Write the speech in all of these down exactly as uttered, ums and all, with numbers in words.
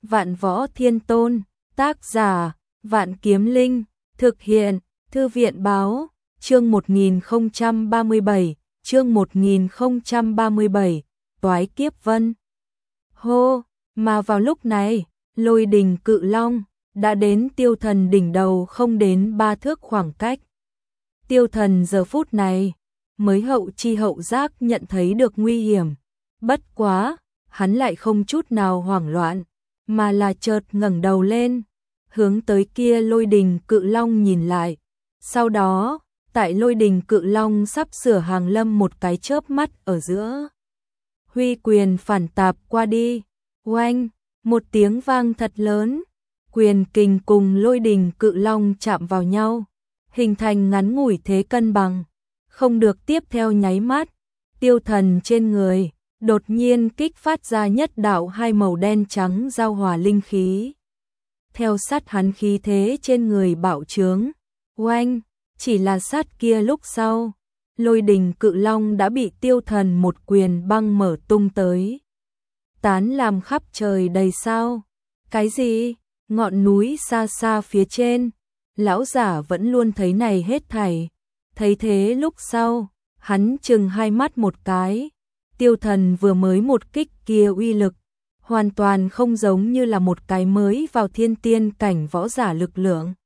Vạn Võ Thiên Tôn, tác giả, Vạn Kiếm Linh, thực hiện, Thư viện báo, chương một nghìn không trăm ba mươi bảy, chương một nghìn không trăm ba mươi bảy, Toái Kiếp Vân. Hô, mà vào lúc này, Lôi Đình Cự Long đã đến Tiêu Thần đỉnh đầu không đến ba thước khoảng cách. Tiêu Thần giờ phút này mới hậu chi hậu giác nhận thấy được nguy hiểm, bất quá, hắn lại không chút nào hoảng loạn, mà là chợt ngẩng đầu lên, hướng tới kia Lôi Đình Cự Long nhìn lại. Sau đó, tại Lôi Đình Cự Long sắp sửa hàng lâm một cái chớp mắt ở giữa, huy quyền phản tạp qua đi, oanh, một tiếng vang thật lớn, quyền kình cùng Lôi Đình Cự Long chạm vào nhau, hình thành ngắn ngủi thế cân bằng. Không được tiếp theo nháy mắt, Tiêu Thần trên người đột nhiên kích phát ra nhất đạo hai màu đen trắng giao hòa linh khí. Theo sát hắn khí thế trên người bạo trướng, oanh, chỉ là sát kia lúc sau, Lôi Đình Cự Long đã bị Tiêu Thần một quyền băng mở tung tới. Tán làm khắp trời đầy sao. Cái gì? Ngọn núi xa xa phía trên, lão giả vẫn luôn thấy này hết thảy. Thấy thế lúc sau, hắn chừng hai mắt một cái. Tiêu Thần vừa mới một kích kia uy lực, hoàn toàn không giống như là một cái mới vào thiên tiên cảnh võ giả lực lượng.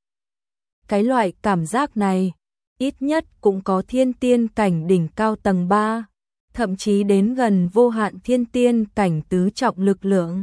Cái loại cảm giác này, ít nhất cũng có thiên tiên cảnh đỉnh cao tầng ba, thậm chí đến gần vô hạn thiên tiên cảnh tứ trọng lực lượng.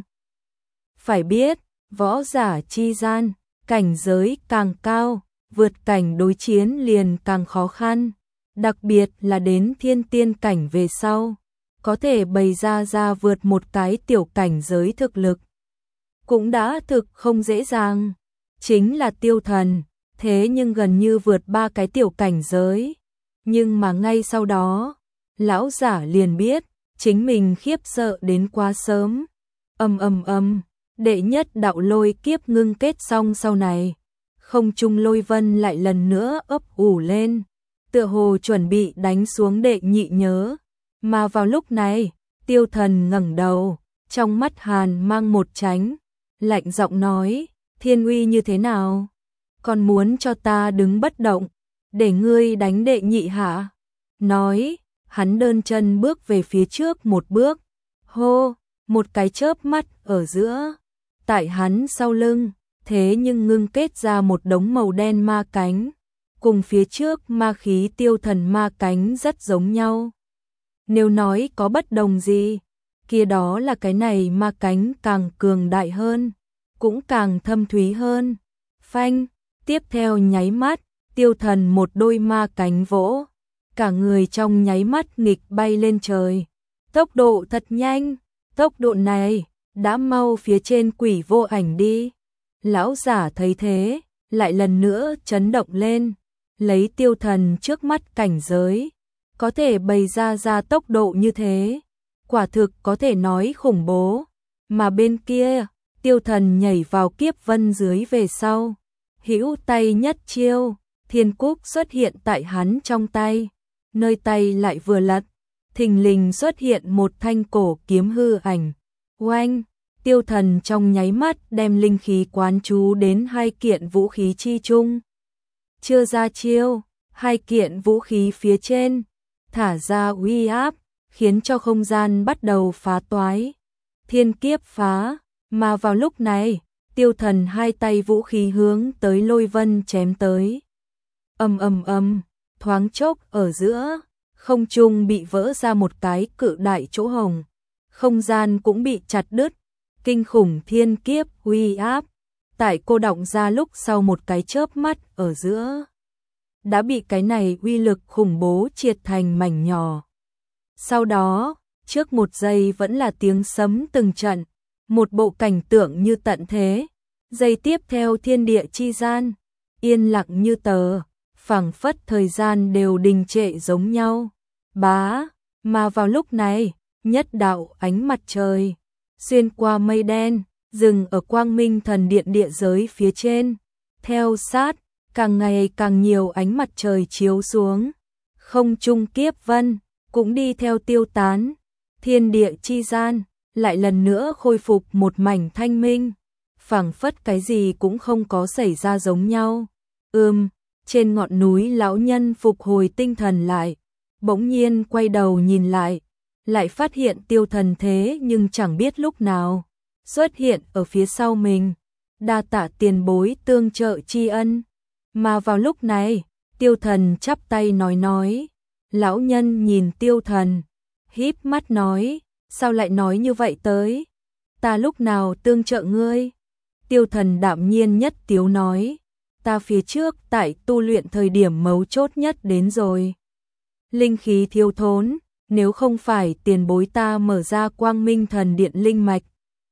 Phải biết, võ giả chi gian, cảnh giới càng cao, vượt cảnh đối chiến liền càng khó khăn, đặc biệt là đến thiên tiên cảnh về sau, có thể bày ra ra vượt một cái tiểu cảnh giới thực lực. Cũng đã thực không dễ dàng, chính là Tiêu Thần, thế nhưng gần như vượt ba cái tiểu cảnh giới. Nhưng mà ngay sau đó, lão giả liền biết, chính mình khiếp sợ đến quá sớm. Ầm ầm ầm, đệ nhất đạo lôi kiếp ngưng kết xong sau này, không trung lôi vân lại lần nữa ấp ủ lên, tựa hồ chuẩn bị đánh xuống đệ nhị nhớ. Mà vào lúc này, Tiêu Thần ngẩng đầu, trong mắt hàn mang một tránh, lạnh giọng nói, thiên uy như thế nào? Còn muốn cho ta đứng bất động, để ngươi đánh đệ nhị hả? Nói, hắn đơn chân bước về phía trước một bước, hô, một cái chớp mắt ở giữa, tại hắn sau lưng, thế nhưng ngưng kết ra một đống màu đen ma cánh, cùng phía trước ma khí Tiêu Thần ma cánh rất giống nhau. Nếu nói có bất đồng gì, kia đó là cái này ma cánh càng cường đại hơn, cũng càng thâm thúy hơn. Phanh, tiếp theo nháy mắt, Tiêu Thần một đôi ma cánh vỗ, cả người trong nháy mắt nghịch bay lên trời. Tốc độ thật nhanh, tốc độ này đã mau phía trên Quỷ Vô Ảnh đi. Lão giả thấy thế, lại lần nữa chấn động lên, lấy Tiêu Thần trước mắt cảnh giới, có thể bày ra ra tốc độ như thế, quả thực có thể nói khủng bố. Mà bên kia, Tiêu Thần nhảy vào kiếp vân dưới về sau, hữu tay nhất chiêu, thiên cúc xuất hiện tại hắn trong tay, nơi tay lại vừa lật, thình lình xuất hiện một thanh cổ kiếm hư ảnh. Oanh, Tiêu Thần trong nháy mắt đem linh khí quán chú đến hai kiện vũ khí chi chung. Chưa ra chiêu, hai kiện vũ khí phía trên thả ra uy áp, khiến cho không gian bắt đầu phá toái. Thiên kiếp phá, mà vào lúc này, Tiêu Thần hai tay vũ khí hướng tới lôi vân chém tới. Ầm ầm ầm, thoáng chốc ở giữa, không trung bị vỡ ra một cái cự đại chỗ hồng, không gian cũng bị chặt đứt. Kinh khủng thiên kiếp uy áp, tại cô động ra lúc sau một cái chớp mắt ở giữa, đã bị cái này uy lực khủng bố triệt thành mảnh nhỏ. Sau đó, trước một giây vẫn là tiếng sấm từng trận, một bộ cảnh tượng như tận thế. Giây tiếp theo thiên địa chi gian, yên lặng như tờ, phảng phất thời gian đều đình trệ giống nhau. Bá, mà vào lúc này, nhất đạo ánh mặt trời xuyên qua mây đen, dừng ở Quang Minh Thần Điện địa giới phía trên. Theo sát, càng ngày càng nhiều ánh mặt trời chiếu xuống, không trung kiếp vân cũng đi theo tiêu tán. Thiên địa chi gian lại lần nữa khôi phục một mảnh thanh minh. phảng phất cái gì cũng không có xảy ra giống nhau. Ừm, trên ngọn núi lão nhân phục hồi tinh thần lại, bỗng nhiên quay đầu nhìn lại, lại phát hiện Tiêu Thần thế nhưng chẳng biết lúc nào xuất hiện ở phía sau mình. Đa tạ tiền bối tương trợ tri ân. Mà vào lúc này, Tiêu Thần chắp tay nói nói. Lão nhân nhìn Tiêu Thần, híp mắt nói, sao lại nói như vậy tới? Ta lúc nào tương trợ ngươi? Tiêu Thần đạm nhiên nhất tiếu nói, ta phía trước tại tu luyện thời điểm mấu chốt nhất đến rồi. Linh khí thiếu thốn, nếu không phải tiền bối ta mở ra Quang Minh Thần Điện linh mạch,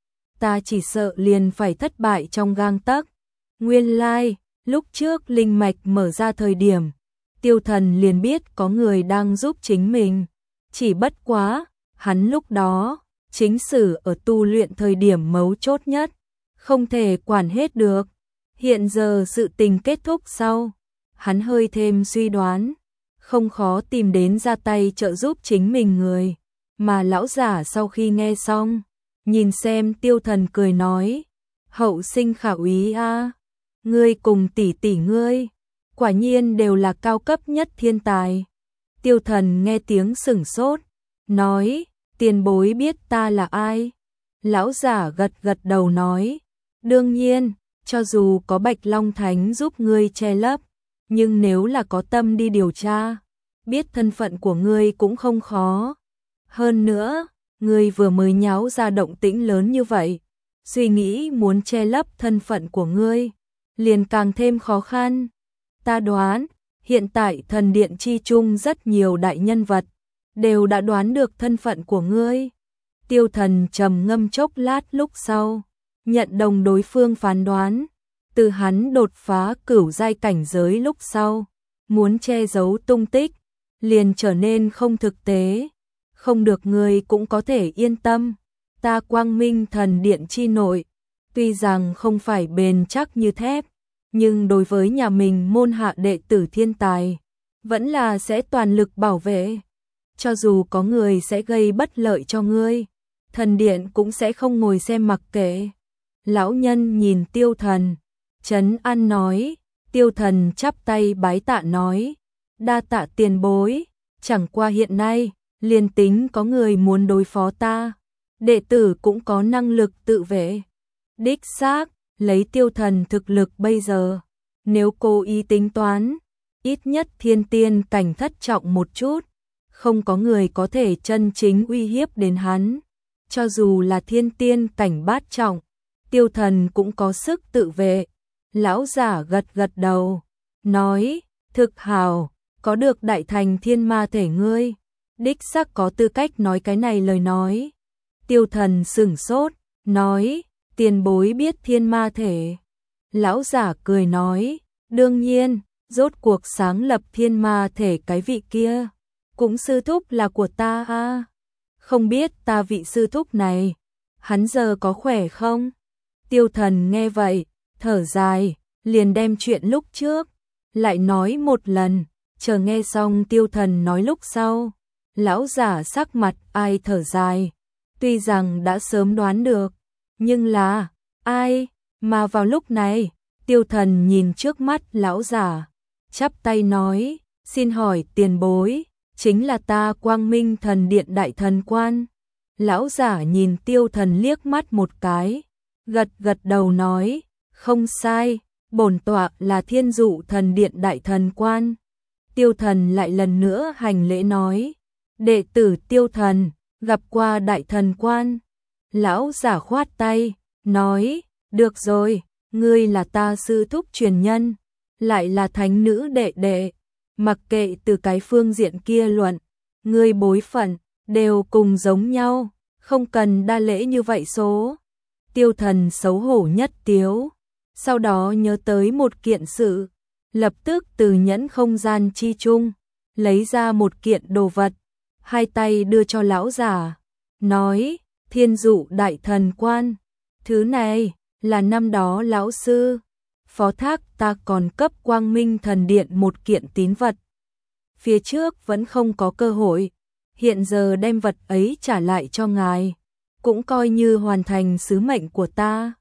ta chỉ sợ liền phải thất bại trong gang tấc. Nguyên lai, like, lúc trước linh mạch mở ra thời điểm, Tiêu Thần liền biết có người đang giúp chính mình. Chỉ bất quá, hắn lúc đó, chính sử ở tu luyện thời điểm mấu chốt nhất, không thể quản hết được. Hiện giờ sự tình kết thúc sau, hắn hơi thêm suy đoán, không khó tìm đến ra tay trợ giúp chính mình người. Mà lão giả sau khi nghe xong, nhìn xem Tiêu Thần cười nói, hậu sinh khả úy a, ngươi cùng tỷ tỷ ngươi, quả nhiên đều là cao cấp nhất thiên tài. Tiêu Thần nghe tiếng sửng sốt, nói, tiền bối biết ta là ai? Lão giả gật gật đầu nói, đương nhiên, cho dù có Bạch Long Thánh giúp ngươi che lấp, nhưng nếu là có tâm đi điều tra, biết thân phận của ngươi cũng không khó. Hơn nữa, ngươi vừa mới nháo ra động tĩnh lớn như vậy, suy nghĩ muốn che lấp thân phận của ngươi, liền càng thêm khó khăn. Ta đoán, hiện tại thần điện chi chung rất nhiều đại nhân vật, đều đã đoán được thân phận của ngươi. Tiêu Thần trầm ngâm chốc lát lúc sau, nhận đồng đối phương phán đoán, từ hắn đột phá cửu giai cảnh giới lúc sau, muốn che giấu tung tích, liền trở nên không thực tế. Không được ngươi cũng có thể yên tâm, ta Quang Minh Thần Điện chi nội, tuy rằng không phải bền chắc như thép, nhưng đối với nhà mình môn hạ đệ tử thiên tài, vẫn là sẽ toàn lực bảo vệ. Cho dù có người sẽ gây bất lợi cho ngươi, thần điện cũng sẽ không ngồi xem mặc kệ. Lão nhân nhìn Tiêu Thần, trấn an nói. Tiêu Thần chắp tay bái tạ nói, đa tạ tiền bối, chẳng qua hiện nay, liền tính có người muốn đối phó ta, đệ tử cũng có năng lực tự vệ. Đích xác, lấy Tiêu Thần thực lực bây giờ, nếu cố ý tính toán, ít nhất thiên tiên cảnh thất trọng một chút, không có người có thể chân chính uy hiếp đến hắn. Cho dù là thiên tiên cảnh bát trọng, Tiêu Thần cũng có sức tự vệ. Lão giả gật gật đầu, nói, thực hào, có được đại thành thiên ma thể ngươi, đích xác có tư cách nói cái này lời nói. Tiêu Thần sửng sốt, nói, tiền bối biết thiên ma thể. Lão giả cười nói, đương nhiên, rốt cuộc sáng lập thiên ma thể cái vị kia, cũng sư thúc là của ta a. À. Không biết ta vị sư thúc này, hắn giờ có khỏe không? Tiêu Thần nghe vậy, thở dài, liền đem chuyện lúc trước lại nói một lần, chờ nghe xong Tiêu Thần nói lúc sau, lão giả sắc mặt ai thở dài, tuy rằng đã sớm đoán được, nhưng là ai? Mà vào lúc này, Tiêu Thần nhìn trước mắt lão giả, chắp tay nói, xin hỏi tiền bối, chính là ta Quang Minh Thần Điện đại thần quan. Lão giả nhìn Tiêu Thần liếc mắt một cái, gật gật đầu nói, không sai, bổn tọa là Thiên Dụ Thần Điện đại thần quan. Tiêu Thần lại lần nữa hành lễ nói, đệ tử Tiêu Thần, gặp qua đại thần quan. Lão giả khoát tay, nói, được rồi, ngươi là ta sư thúc truyền nhân, lại là thánh nữ đệ đệ, mặc kệ từ cái phương diện kia luận, ngươi bối phận, đều cùng giống nhau, không cần đa lễ như vậy số. Tiêu Thần xấu hổ nhất tiếu, sau đó nhớ tới một kiện sự, lập tức từ nhẫn không gian chi chung, lấy ra một kiện đồ vật, hai tay đưa cho lão giả, nói, Thiên Dụ đại thần quan, thứ này là năm đó lão sư phó thác ta còn cấp Quang Minh Thần Điện một kiện tín vật. Phía trước vẫn không có cơ hội, hiện giờ đem vật ấy trả lại cho ngài, cũng coi như hoàn thành sứ mệnh của ta.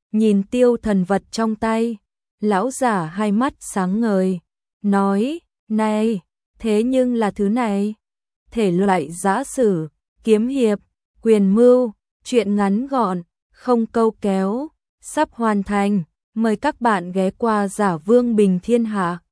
nhìn tiêu thần vật trong tay, lão giả hai mắt sáng ngời, nói, này, thế nhưng là thứ này, thể loại giã sử, kiếm hiệp, quyền mưu, truyện ngắn gọn, không câu kéo, sắp hoàn thành, mời các bạn ghé qua Giả Vương Bình Thiên Hạ.